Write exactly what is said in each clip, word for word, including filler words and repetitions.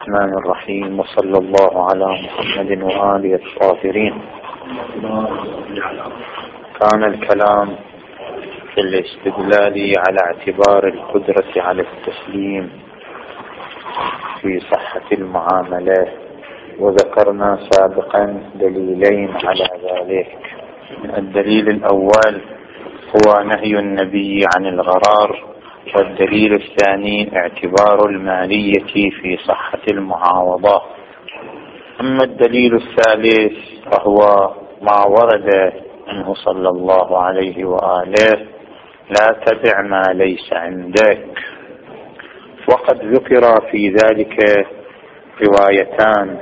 الرحمن الرحيم، وصلى الله على محمد وآله الطاهرين. كان الكلام في الاستدلال على اعتبار القدرة على التسليم في صحة المعاملة، وذكرنا سابقا دليلين على ذلك. الدليل الأول هو نهي النبي عن الغرار، والدليل الثاني اعتبار المالية في صحة المعاوضة. أما الدليل الثالث فهو ما ورد عنه صلى الله عليه وآله: لا تبع ما ليس عندك. وقد ذكر في ذلك روايتان.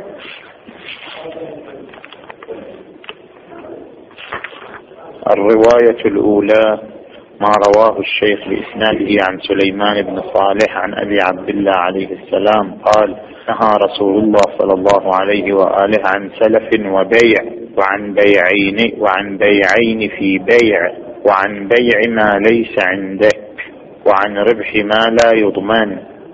الرواية الأولى ما رواه الشيخ بإسناده عن سليمان بن صالح عن أبي عبد الله عليه السلام قال: نهى رسول الله صلى الله عليه وآله عن سلف وبيع، وعن بيعين وعن بيعين في بيع، وعن بيع ما ليس عندك، وعن ربح ما لا يضمن.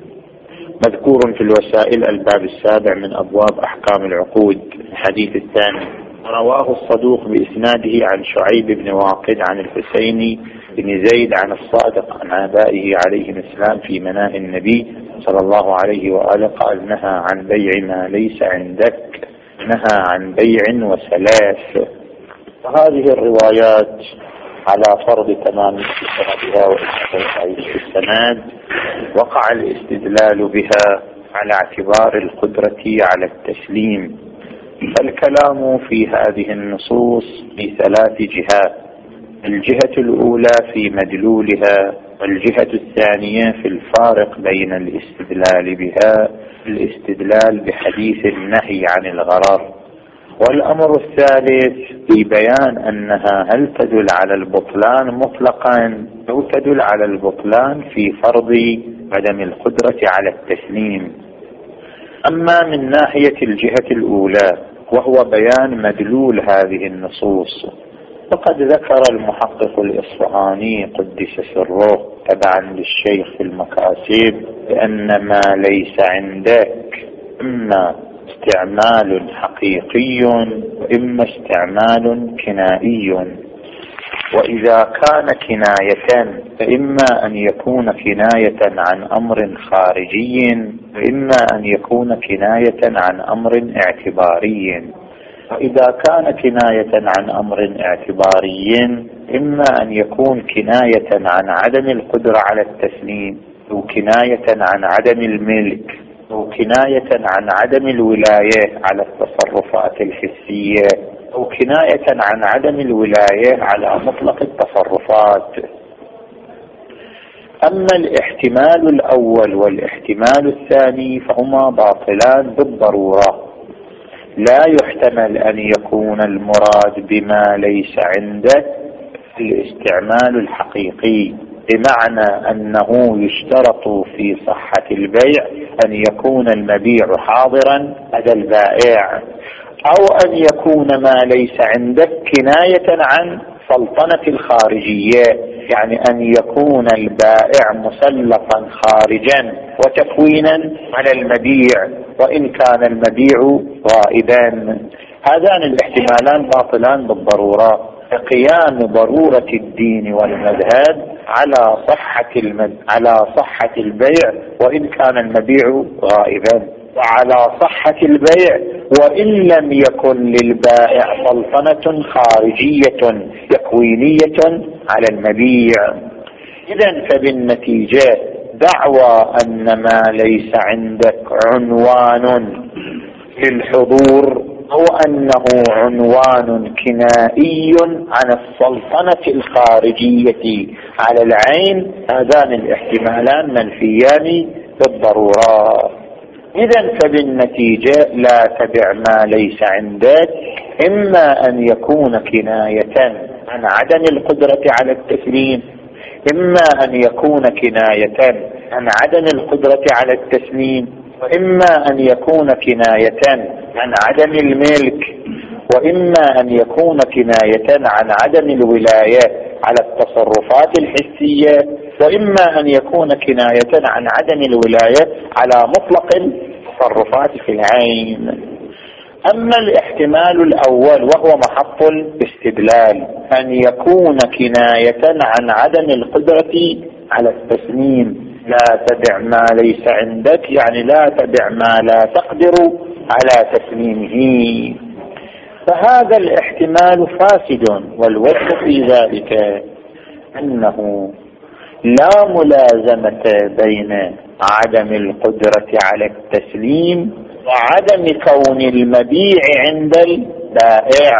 مذكور في الوسائل الباب السابع من أبواب أحكام العقود الحديث الثاني. رواه الصدوق بإسناده عن شعيب بن واقد عن الحسين بن زيد عن الصادق عن آبائه عليهم السلام في مناء النبي صلى الله عليه وآله قال: نهى عن بيع ما ليس عندك، نهى عن بيع وسلاف. وهذه الروايات على فرض تمام سندها وإسناد السند وقع الاستدلال بها على اعتبار القدرة على التسليم. فالكلام في هذه النصوص بثلاث جهات: الجهة الأولى في مدلولها، والجهة الثانية في الفارق بين الاستدلال بها الاستدلال بحديث النهي عن الغرر، والأمر الثالث في بيان أنها هل تدل على البطلان مطلقا أو تدل على البطلان في فرض عدم القدرة على التسليم. أما من ناحية الجهة الأولى وهو بيان مدلول هذه النصوص، فقد ذكر المحقق الإصفهاني قدس سره تبعا للشيخ في المكاسب بأن ما ليس عندك إما استعمال حقيقي وإما استعمال كنائي، وإذا كان كناية فإما أن يكون كناية عن أمر خارجي، وإما أن يكون كناية عن أمر اعتباري. وإذا كان كناية عن أمر اعتباري إما أن يكون كناية عن عدم القدرة على التسليم، أو كناية عن عدم الملك، أو كناية عن عدم الولاية على التصرفات الحسية، أو كناية عن عدم الولاية على مطلق التصرفات. أما الاحتمال الأول والاحتمال الثاني فهما باطلان بالضرورة. لا يحتمل أن يكون المراد بما ليس عنده الاستعمال الحقيقي، بمعنى أنه يشترط في صحة البيع أن يكون المبيع حاضرا لدى البائع، أو أن يكون ما ليس عندك كناية عن سلطنة الخارجية، يعني أن يكون البائع مسلطا خارجا وتكوينا على المبيع وإن كان المبيع غائبا. هذان الاحتمالان باطلان بالضرورة، قيام ضرورة الدين والمذهب على صحة المد... على صحة البيع وإن كان المبيع غائبا، وعلى صحة البيع وإن لم يكن للبائع سلطنة خارجية تكوينية على المبيع. إذن فبالنتيجة دعوى أن ما ليس عندك عنوان للحضور أو أنه عنوان كنائي عن السلطنة الخارجية على العين، هذان الاحتمالان منفيان بالضرورة. إذن فبالنتيجة لا تبع ما ليس عندك إما أن يكون كناية عن عدم القدرة على التسليم، إما أن يكون كناية عن عدم القدرة على التسليم، وإما أن يكون كناية عن عدم الملك، وإما أن يكون كناية عن عدم الولاية على التصرفات الحسية، وإما أن يكون كناية عن عدم الولاية على مطلق التصرفات في العين. أما الاحتمال الأول وهو محط الاستدلال، أن يكون كناية عن عدم القدرة على التسليم. لا تبع ما ليس عندك، يعني لا تبع ما لا تقدر على تسليمه، فهذا الاحتمال فاسد. والوجه في ذلك أنه لا ملازمة بين عدم القدرة على التسليم وعدم كون المبيع عند البائع،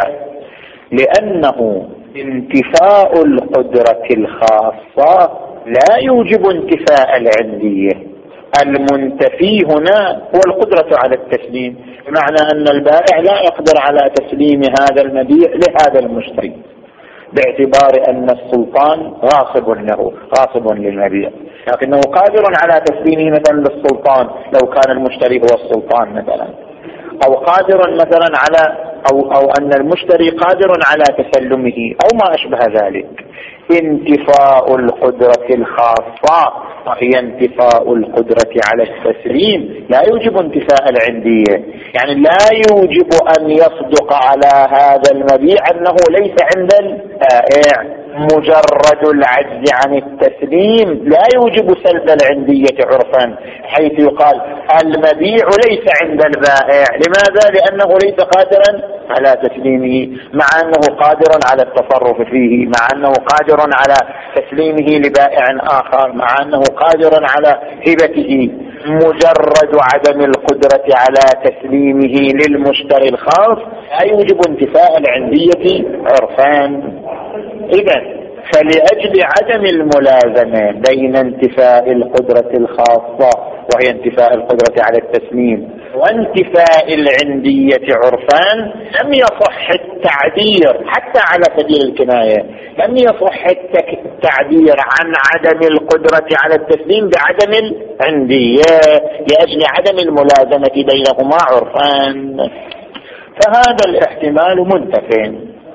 لأنه انتفاء القدرة الخاصة لا يوجب انتفاء العندية. المنتفي هنا هو القدرة على التسليم، بمعنى أن البائع لا يقدر على تسليم هذا المبيع لهذا المشتري، باعتبار أن السلطان غاصب له، غاصب للمبيع، لكنه قادر على تسليمه مثلا للسلطان لو كان المشتري هو السلطان مثلا، أو قادر مثلا على أو, أو أن المشتري قادر على تسلمه أو ما أشبه ذلك. انتفاء القدرة الخاصة وهي انتفاء القدرة على التسليم لا يوجب انتفاء العندية، يعني لا يوجب أن يصدق على هذا المبيع أنه ليس عند البائع. مجرد العجز عن التسليم لا يوجب سلب العندية عرفا، حيث يقال المبيع ليس عند البائع. لماذا؟ لأنه ليس قادرا على تسليمه، مع أنه قادر على التصرف فيه، مع أنه قادر على تسليمه لبائع آخر، مع أنه قادر على هبته. مجرد عدم القدرة على تسليمه للمشتري الخاص لا يوجب انتفاء العندية عرفان. إذن فلأجل عدم الملازمة بين انتفاء القدرة الخاصة وهي انتفاء القدرة على التسليم وانتفاء العندية عرفان، لم يصح التعبير حتى على سبيل الكناية، لم يصح التعبير عن عدم القدرة على التسليم بعدم العندية لأجل عدم الملازمة بينهما عرفان، فهذا الاحتمال منتفٍ.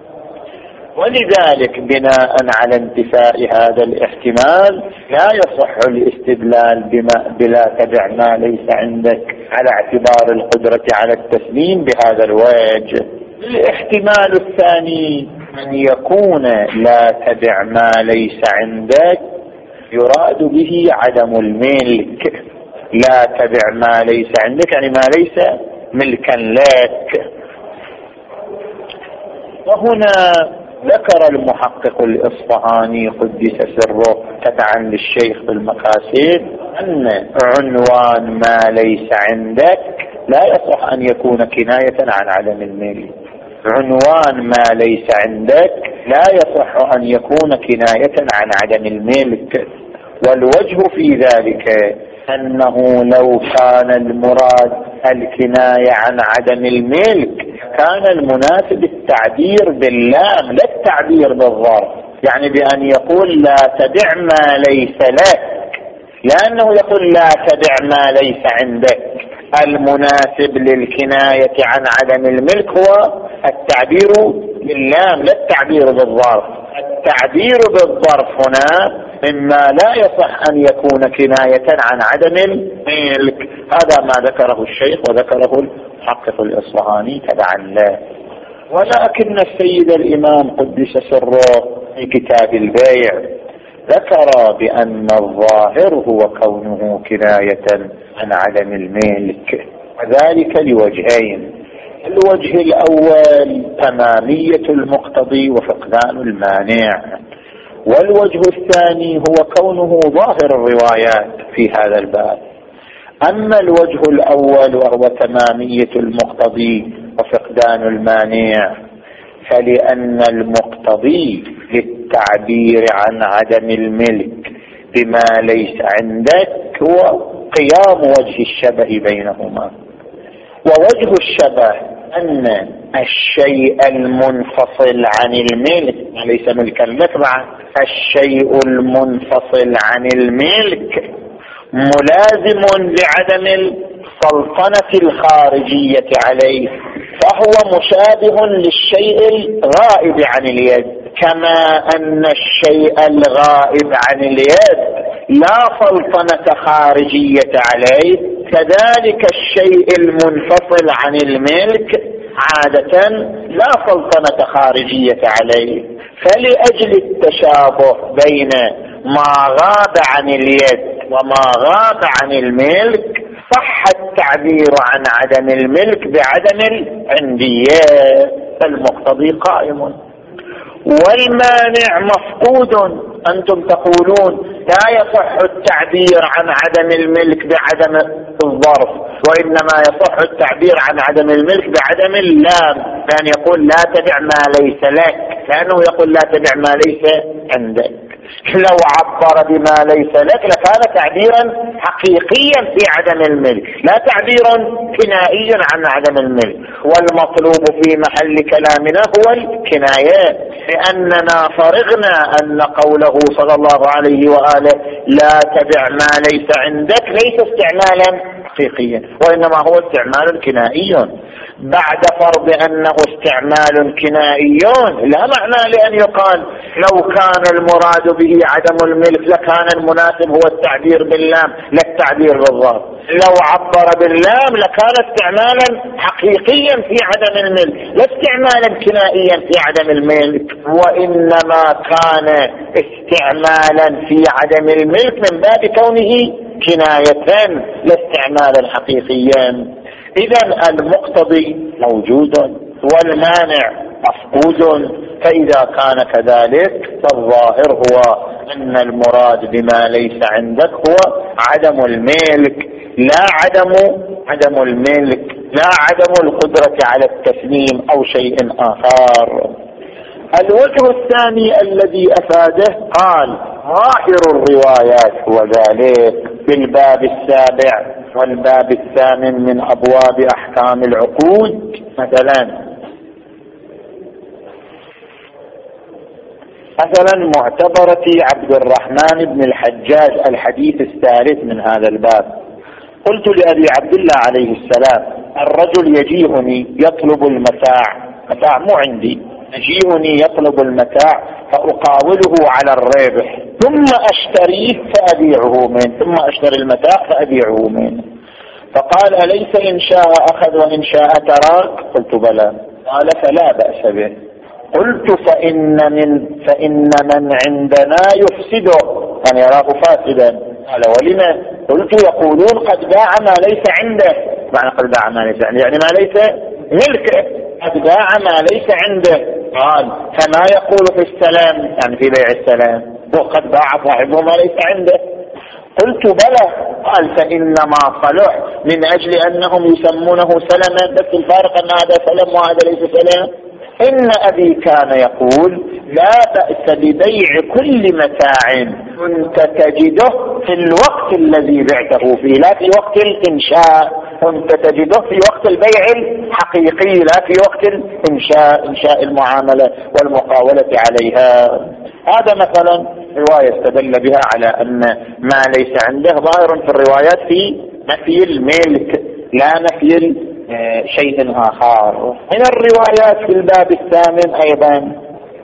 ولذلك بناء على انتفاء هذا الاحتمال لا يصح الاستدلال بما بلا تبع ما ليس عندك على اعتبار القدرة على التسليم بهذا الوجه. الاحتمال الثاني أن يكون لا تبع ما ليس عندك يراد به عدم الملك. لا تبع ما ليس عندك يعني ما ليس ملكا لك. وهنا ذكر المحقق الإصفهاني قدس سره تبعا للشيخ بالمقاصد أن عنوان ما ليس عندك لا يصح أن يكون كناية عن عدم الملك. عنوان ما ليس عندك لا يصح أن يكون كناية عن عدم الملك. والوجه في ذلك أنه لو كان المراد الكناية عن عدم الملك كان المناسب التعبير باللام لا التعبير بالظرف، يعني بأن يقول لا تبع ما ليس لك، لأنه يقول لا تبع ما ليس عندك. المناسب للكناية عن عدم الملك هو التعبير باللام لا التعبير بالظرف. التعبير بالظرف هنا مما لا يصح أن يكون كناية عن عدم الملك. هذا ما ذكره الشيخ وذكره المحقق الإصفهاني تبعا له. ولكن السيد الإمام قدس سره في كتاب البيع ذكر بأن الظاهر هو كونه كناية عن عدم الملك، وذلك لوجهين. الوجه الأول تمامية المقتضي وفقدان المانع، والوجه الثاني هو كونه ظاهر الروايات في هذا الباب. أما الوجه الأول وهو تمامية المقتضي وفقدان المانع فلأن المقتضي للتعبير عن عدم الملك بما ليس عندك هو قيام وجه الشبه بينهما. ووجه الشبه أن الشيء المنفصل عن الملك ليس ملكا لك، مع الشيء المنفصل عن الملك ملازم لعدم السلطنة الخارجية عليه، فهو مشابه للشيء الغائب عن اليد، كما أن الشيء الغائب عن اليد لا سلطنة خارجية عليه كذلك الشيء المنفصل عن الملك عادة لا سلطنة خارجية عليه، فلأجل التشابه بين ما غاب عن اليد وما غاب عن الملك صح التعبير عن عدم الملك بعدم العندية، فالمقتضي قائم. والمانع مفقود. أنتم تقولون لا يصح التعبير عن عدم الملك بعدم الظرف، وإنما يصح التعبير عن عدم الملك بعدم اللام، كان يقول لا تبع ما ليس لك، كأنه يقول لا تبع ما ليس عندك. لو عبر بما ليس لك لكان تعبيرا حقيقيا في عدم الملك، لا تعبيرا كنائيا عن عدم الملك. والمطلوب في محل كلامنا هو الكنايات، لأننا فرغنا أن قوله صلى الله عليه وآله لا تبع ما ليس عندك ليس استعمالا حقيقيا، وإنما هو استعمال كنائي. بعد فرض أنه استعمال كنائي لا معنى لأن يقال لو كان المراد به عدم الملك لكان المناسب هو التعبير باللام لا التعبير بالظرف. لو عبر باللام لكان استعمالا حقيقيا في عدم الملك لا استعمالا كنائيا في عدم الملك، وإنما كان استعمالا في عدم الملك من باب كونه كناية لا استعمالا حقيقيا. إذن المقتضي موجود والمانع مفقود، فإذا كان كذلك فالظاهر هو أن المراد بما ليس عندك هو عدم الملك، لا عدم عدم الملك لا عدم القدرة على التسليم أو شيء آخر. الوجه الثاني الذي أفاده قال ظاهر الروايات هو ذلك في الباب السابع والباب الثامن من أبواب أحكام العقود. مثلا مثلا معتبرة عبد الرحمن بن الحجاج الحديث الثالث من هذا الباب. قلت لأبي عبد الله عليه السلام الرجل يجيئني يطلب المتاع، متاع مو عندي، يجيئني يطلب المتاع فأقاوله على الربح ثم أشتريه فأبيعه منه، ثم أشتري المتاع فأبيعه منه. فقال أليس إن شاء أخذ وإن شاء تراك؟ قلت بلى. قال فلا بأس به. قلت فإن من فإن من عندنا يفسده، من يراه فاسدا. قال ولما؟ قلت يقولون قد باع ما ليس عنده. معنى قد باع ما ليس عنده يعني ما ليس ملكه، قد باع ما ليس عنده. قال فما يقول في السلام يعني في بيع السلام وقد باع صاحبه ما ليس عنده؟ قلت بلى. قال فإنما صلح من أجل أنهم يسمونه سلما، بس الفارق أن هذا سلم وهذا ليس سلام. إن أبي كان يقول لا بأس ببيع كل متاع كنت تجده في الوقت الذي بعته فيه، لا في وقت الإنشاء، كنت تجده في وقت البيع الحقيقي لا في وقت الإنشاء، إنشاء المعاملة والمقاولة عليها. هذا مثلا رواية استدل بها على أن ما ليس عنده ظاهر في الروايات في نفي الملك لا نفي شيء آخر. من الروايات في الباب الثامن أيضا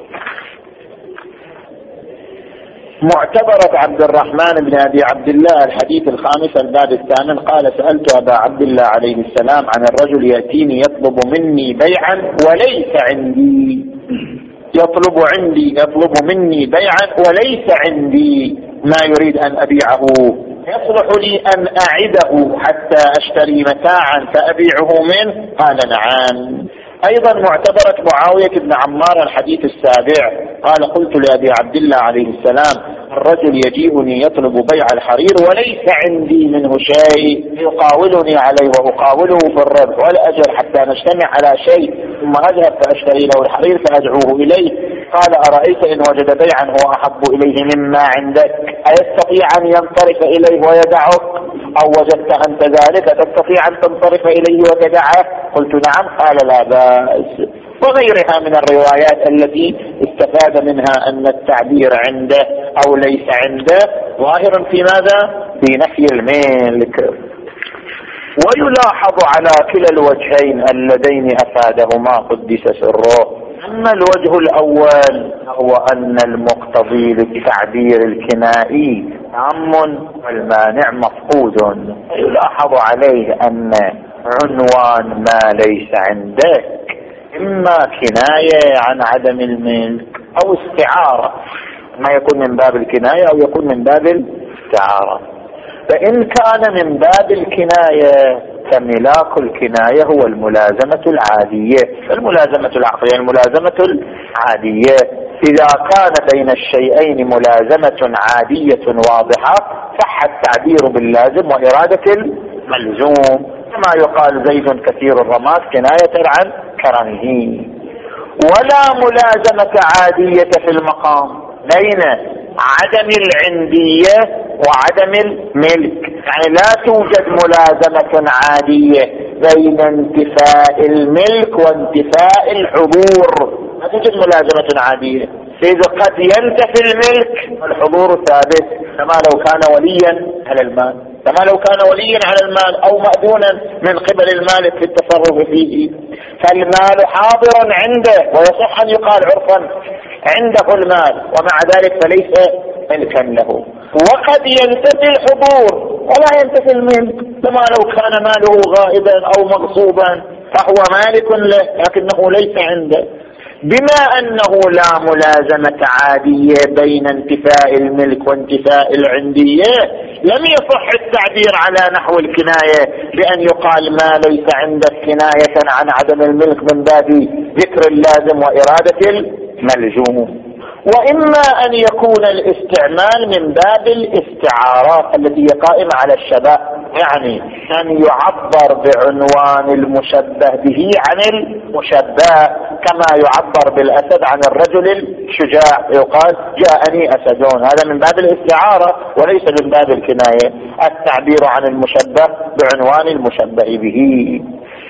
معتبرة عبد الرحمن بن أبي عبد الله الحديث الخامس الباب الثامن. قال سألت أبا عبد الله عليه السلام عن الرجل يأتيني يطلب مني بيعا وليس عندي، يطلب عندي يطلب مني بيعا وليس عندي ما يريد أن أبيعه، يصلح لي أن أعده حتى أشتري متاعا فأبيعه منه؟ قال نعم. أيضا معتبرة معاوية بن عمار الحديث السابع. قال قلت لأبي عبد الله عليه السلام الرجل يجيئني يطلب بيع الحرير وليس عندي منه شيء، يقاولني عليه وأقاوله في الربح والأجر حتى نجتمع على شيء ثم أذهب فأشتري له الحرير فأدعوه إليه. قال أرأيت إن وجد بيعا هو أحب إليه مما عندك أيستطيع أن ينصرف إليه ويدعك، أو وجدت أنت ذلك تستطيع أن تنصرف إليه وتدعه؟ قلت نعم. قال لا بأس. وغيرها من الروايات التي استفاد منها أن التعبير عنده أو ليس عنده ظاهر في ماذا؟ في نفي الملك. ويلاحظ على كلا الوجهين اللذين أفادهما قدس سره أما الوجه الأول هو أن المقتضي للتعبير الكنائي عام والمانع مفقود. يلاحظ عليه أن عنوان ما ليس عندك إما كناية عن عدم الملك أو استعارة، ما يكون من باب الكناية أو يكون من باب الاستعارة. فإن كان من باب الكناية فملاك الكناية هو الملازمة العادية، الملازمة العقلية الملازمة العادية. إذا كان بين الشيئين ملازمة عادية واضحة صح التعبير باللازم وإرادة الملزوم، كما يقال زيد كثير الرماد كناية عن كرمه. ولا ملازمة عادية في المقام بين عدم العندية وعدم الملك، يعني لا توجد ملازمة عادية بين انتفاء الملك وانتفاء الحضور، لا توجد ملازمة عادية. إذا قد ينتفي الملك والحضور ثابت، كما لو كان وليا على المال، كما لو كان وليا على المال أو مأذونا من قبل المالك في التصرف فيه، فالمال حاضر عنده ويصح أن يقال عرفا عنده المال، ومع ذلك فليس ملكا له. وقد ينتفي الحضور ولا ينتفي الملك، كما لو كان ماله غائبا أو مغصوبا فهو مالك له لكنه ليس عنده. بما أنه لا ملازمة عادية بين انتفاء الملك وانتفاء العندية، لم يصح التعبير على نحو الكناية بأن يقال ما ليس عندك كناية عن عدم الملك من باب ذكر اللازم وإرادة الملزوم. وإما أن يكون الاستعمال من باب الاستعارات التي هي قائمة على الشبه، يعني أن يعبر بعنوان المشبه به عن المشبه، كما يعبر بالأسد عن الرجل الشجاع، يقال جاءني أسدون، هذا من باب الاستعارة وليس من باب الكناية، التعبير عن المشبه بعنوان المشبه به.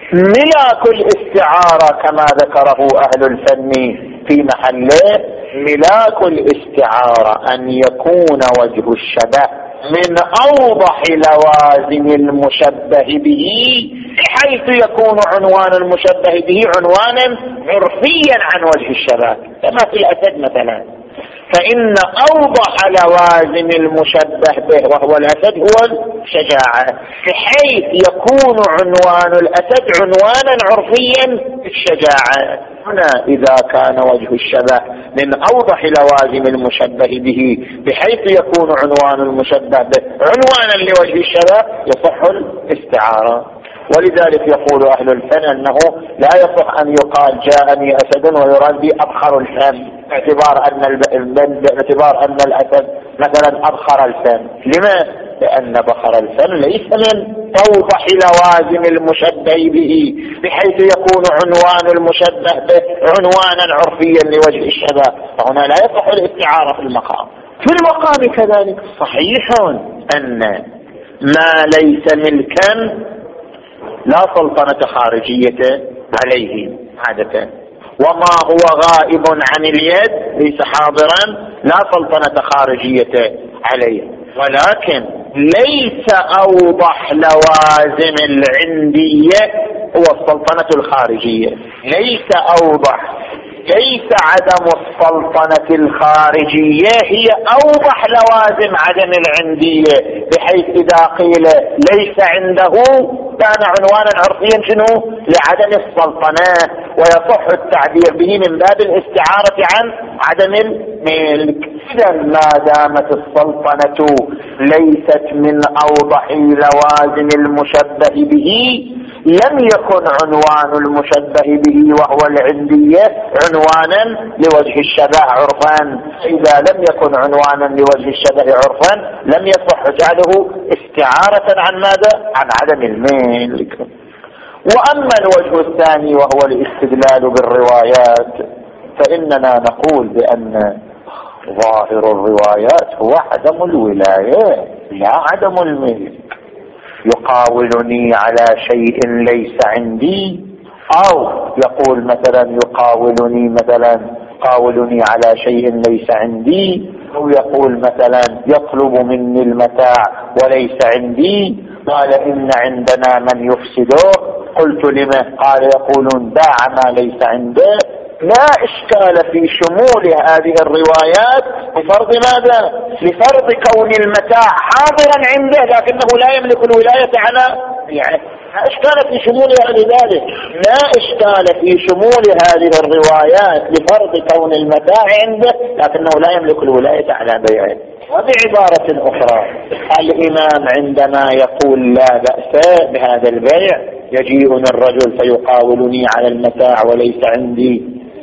ملاك الاستعارة كما ذكره أهل الفن في محله، ملاك الاستعارة أن يكون وجه الشبه من أوضح لوازم المشبه به، بحيث يكون عنوان المشبه به عنوانا عرفيا عن وجه الشبه، كما في الأسد مثلا. فإن أوضح لوازم المشبه به وهو الأسد هو الشجاعة، بحيث يكون عنوان الأسد عنوانا عرفيا الشجاعة. هنا إذا كان وجه الشبه من أوضح لوازم المشبه به بحيث يكون عنوان المشبه به عنوانا لوجه الشبه يصح الاستعارة. ولذلك يقول أهل الفن أنه لا يصح أن يقال جاءني أسد ويراد به أبخر الفم، باعتبار أن باعتبار أن الأسد مثلا أبخر الفم. لما؟ لأن بخر الفم ليس من أوضح لوازم المشبه به بحيث يكون عنوان المشبه به عنوانا عرفيا لوجه الشبه، فهنا لا يصح الاستعارة في المقام. في المقام كذلك صحيح أن ما ليس ملكا لا سلطنة خارجية عليه عادة، وما هو غائب عن اليد ليس حاضرا لا سلطنة خارجية عليه. ولكن ليس أوضح لوازم العندية هو السلطنة الخارجية، ليس أوضح، ليس عدم السلطنة الخارجية هي أوضح لوازم عدم العندية، بحيث إذا قيل ليس عنده كان عنوانا عرفيا شنو؟ لعدم السلطنة، ويصح التعبير به من باب الاستعارة عن عدم الملك. إذا ما دامت السلطنة ليست من أوضح لوازم المشبه به، لم يكن عنوان المشبه به وهو العندية عنوانا لوجه الشبه عرفا. إذا لم يكن عنوانا لوجه الشبه عرفا لم يصح جعله استعارة عن ماذا؟ عن عدم الملك. وأما الوجه الثاني وهو الاستدلال بالروايات، فإننا نقول بأن ظاهر الروايات هو عدم الولاية لا عدم الملك. يقاولني على شيء ليس عندي، أو يقول مثلا يقاولني مثلا قاولني على شيء ليس عندي، أو يقول مثلا يطلب مني المتاع وليس عندي، قال إن عندنا من يفسده، قلت لما؟ قال يقولون باع ما ليس عنده لا إشكال في شمول هذه الروايات لفرض ماذا؟ لفرض كون المتاع حاضرا عنده لكنه لا يملك الولاية على يعني لا إشكال في شمولها لذلك. لا إشكال في شمول هذه الروايات لفرض كون المتاع عنده لكنه لا يملك الولاية على بيعه. وبعبارة أخرى الإمام عندما يقول لا بأس بهذا البيع يجيئني الرجل فيقاولني على المتاع وليس عندي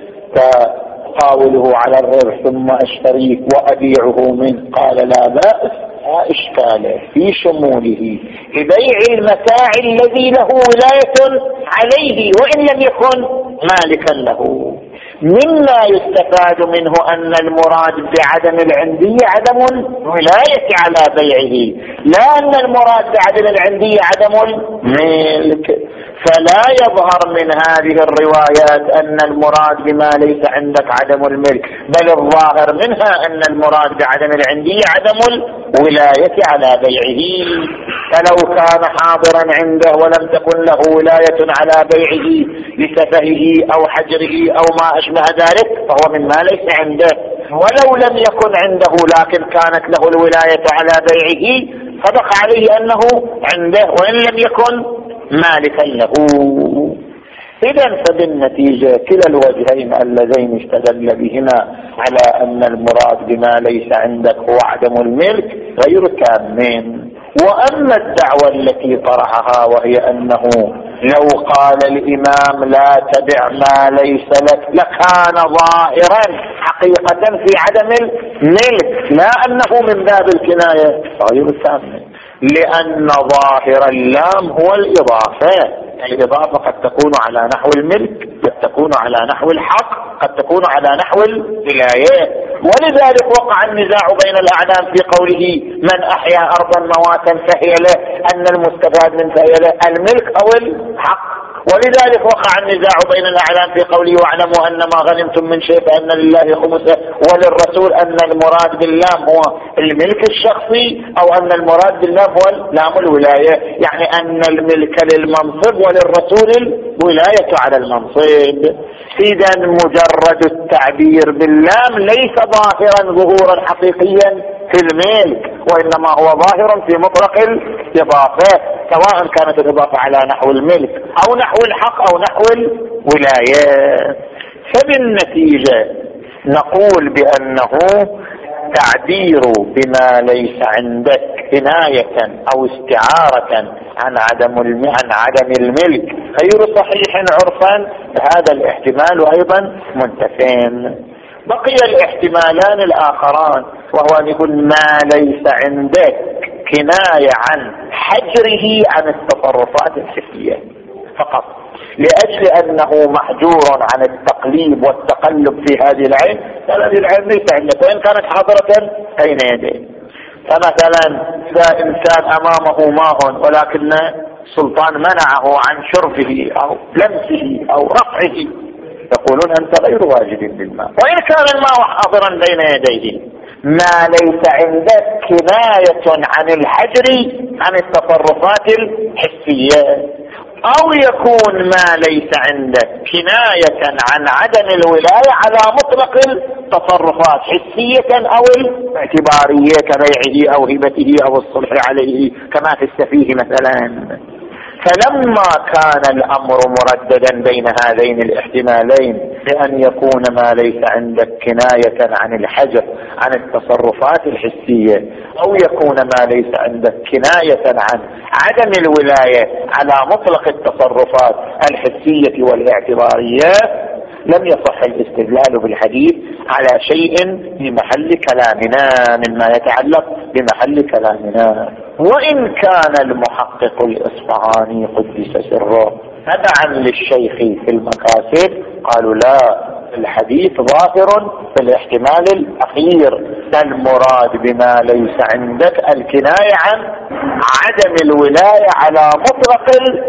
فقاوله على الربح ثم أشتريه وأبيعه منه قال لا بأس لا إشكال في شموله لبيع المتاع الذي له ولاية عليه وإن لم يكن مالكا له. مما يستفاد منه أن المراد بعدم العندية عدم الولاية على بيعه لا أن المراد بعدم العندية عدم الملك. فلا يظهر من هذه الروايات أن المراد بما ليس عندك عدم الملك بل الظاهر منها أن المراد بعدم العندية عدم الولاية على بيعه. فلو كان حاضرا عنده ولم تكن له ولاية على بيعه لسفهه أو حجره أو ما أشبه ذلك فهو من ما ليس عنده. ولو لم يكن عنده لكن كانت له الولاية على بيعه صدق عليه أنه عنده وإن لم يكن مالكا له. إذن فبالنتيجة كلا الوجهين اللذين استدل بهما على أن المراد بما ليس عندك هو عدم الملك غير تامين. وأما الدعوة التي طرحها وهي أنه لو قال الإمام لا تبع ما ليس لك لكان ظاهرا حقيقة في عدم الملك لا أنه من باب الكناية غير تامين لأن ظاهر اللام هو الإضافة. الإضافة قد تكون على نحو الملك قد تكون على نحو الحق قد تكون على نحو الولاية. ولذلك وقع النزاع بين الأعلام في قوله من أحيا أرضا مواتا فهي له أن المستفاد من فهي له الملك أو الحق. ولذلك وقع النزاع بين الأعلام في قوله واعلموا أن ما غنمتم من شيء فأن لله خمسه وللرسول أن المراد باللام هو الملك الشخصي أو أن المراد باللام هو لام الولاية يعني أن الملك للمنصب وللرسول الولاية على المنصب. إذن مجرد التعبير باللام ليس ظاهرا ظهورا حقيقيا في الملك وإنما هو ظاهر في مطلق الإضافة سواء كانت الإضافة على نحو الملك أو نحو الحق أو نحو الولاية. فبالنتيجة نقول بأنه تعبير بما ليس عندك كناية أو استعارة عن عدم عن عدم الملك غير صحيح عرفا. هذا الاحتمال أيضا منتفين. بقي الاحتمالان الآخران وهو أن يقول ما ليس عندك كناية عن حجره عن التصرفات الحسية فقط لأجل أنه محجور عن التقليب والتقلب في هذه العين. هذه العين ليس عندك وإن كانت حاضرة بين يديه. فمثلا إذا إنسان أمامه ماء ولكن سلطان منعه عن شربه أو لمسه أو رفعه يقولون أنت غير واجب بالماء وإن كان الماء حاضرا بين يديه. ما ليس عندك كناية عن الحجر عن التصرفات الحسية. أو يكون ما ليس عندك كناية عن عدم الولاية على مطلق التصرفات حسية أو الاعتبارية كبيعه أو هبته أو الصلح عليه كما في السفيه مثلا. فلما كان الأمر مرددا بين هذين الاحتمالين بأن يكون ما ليس عندك كناية عن الحجر عن التصرفات الحسية أو يكون ما ليس عندك كناية عن عدم الولاية على مطلق التصرفات الحسية والاعتبارية لم يصح الاستدلال بالحديث على شيء في محل كلامنا مما يتعلق بمحل كلامنا. وإن كان المحقق الإصفهاني قدس سره تبعا للشيخ في المكاسب قالوا لا الحديث ظاهر في الاحتمال الأخير المراد بما ليس عندك الكناية عن عدم الولاية على مطلق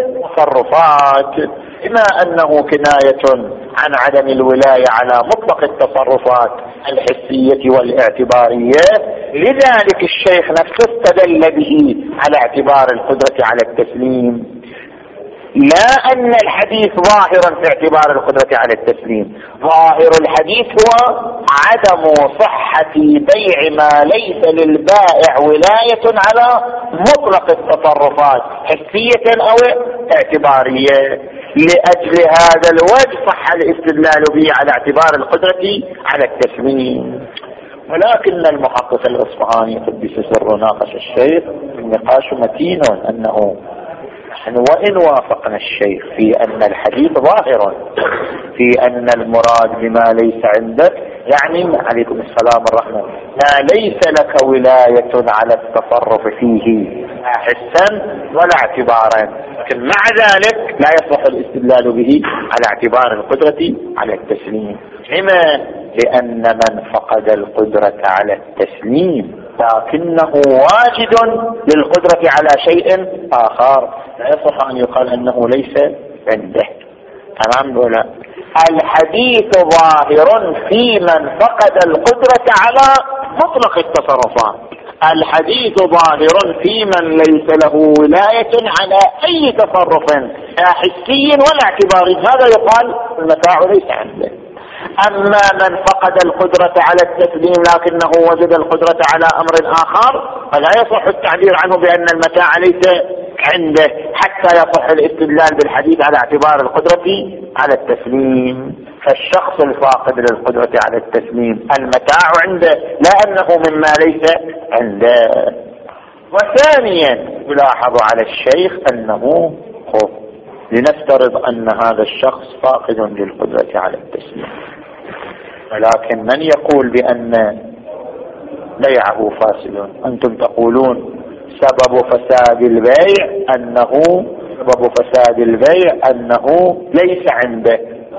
التصرفات بما أنه كناية عن عدم الولاية على مطلق التصرفات الحسية والاعتبارية. لذلك الشيخ نفسه استدل به على اعتبار القدرة على التسليم. لا أن الحديث ظاهرا في اعتبار القدرة على التسليم. ظاهر الحديث هو عدم صحة بيع ما ليس للبائع ولاية على مطلق التصرفات حسية أو اعتبارية. لأجل هذا الوجه صح الاستدلال به على اعتبار القدرة على التسليم. ولكن المحقق الإصفهاني قدس سره ناقش الشيخ النقاش متين أنه نحن وإن وافقنا الشيخ في أن الحديث ظاهر في أن المراد بما ليس عندك، يعني عليكم السلام الرحمة، ما ليس لك ولاية على التصرف فيه حسا ولا اعتبارا، لكن مع ذلك لا يصح الاستدلال به على اعتبار القدرة على التسليم. لما؟ لأن من فقد القدرة على التسليم لكنه واجد للقدرة على شيء آخر لا يصح أن يقال أنه ليس عنده. تمام ولا؟ الحديث ظاهر في من فقد القدرة على مطلق التصرفات. الحديث ظاهر في من ليس له ولاية على أي تصرف لا حسي ولا اعتباري، هذا يقال المتاع ليس عنده. أما من فقد القدرة على التسليم لكنه وجد القدرة على أمر آخر فلا يصح التعبير عنه بأن المتاع ليس عنده حتى يصح الاستدلال بالحديث على اعتبار القدرة على التسليم. فالشخص الفاقد للقدرة على التسليم المتاع عنده لا أنه مما ليس عنده. وثانيا يلاحظ على الشيخ أنه خوف. لنفترض أن هذا الشخص فاقد للقدرة على التسليم، ولكن من يقول بأن بيعه فاسد؟ أنتم تقولون سبب فساد البيع أنه سبب فساد البيع أنه ليس عنده.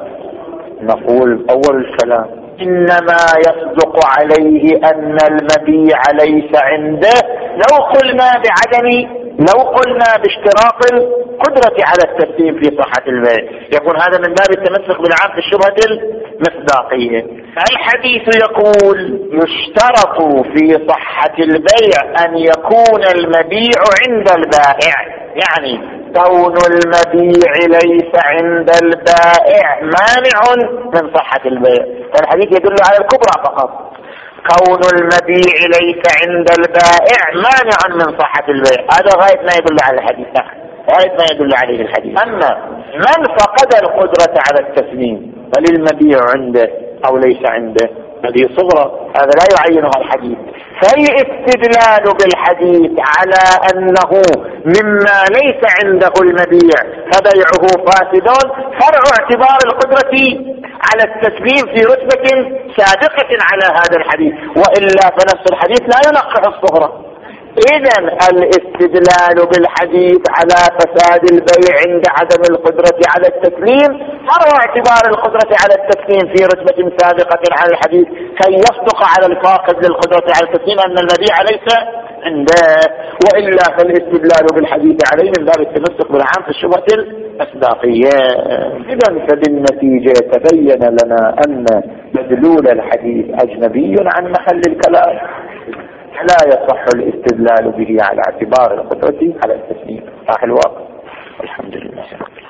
نقول أول الكلام إنما يصدق عليه أن المبيع ليس عنده لو قلنا بعدم لو قلنا باشتراط القدرة على التسليم في صحة البيع، يكون هذا من باب التمسك بالعام في الشبهة المصداقية. الحديث يقول يشترط في صحة البيع أن يكون المبيع عند البائع، يعني كون المبيع ليس عند البائع مانع من صحة البيع. فالحديث يدل على الكبرى فقط. كون المبيع ليس عند البائع مانع من صحة البيع، هذا غاية ما يدل على الحديث، غاية ما يدل عليه الحديث. أما من فقد القدرة على التسليم فللمبيع عنده أو ليس عنده هذه صغرى، هذا لا يعينها الحديث. فالاستدلال بالحديث على أنه مما ليس عنده المبيع فبيعه فاسد فرع اعتبار القدرة على التسليم في رتبة سابقة على هذا الحديث، وإلا فنفس الحديث لا ينقح الصغرى. إذن الاستدلال بالحديث على فساد البيع عند عدم القدرة على التسليم فرع اعتبار القدرة على التسليم في رتبة سابقة على الحديث كي يصدق على الفاقد للقدرة على التسليم أن المبيع ليس عنده، وإلا فالاستدلال بالحديث عليه من باب التمسك بالعام في الشبهة المصداقية. إذن فبالنتيجة تبين لنا أن مدلول الحديث أجنبي عن محل الكلام، لا يصح الاستدلال به على اعتبار القدرة على التسليم. صح الواقع. الحمد لله.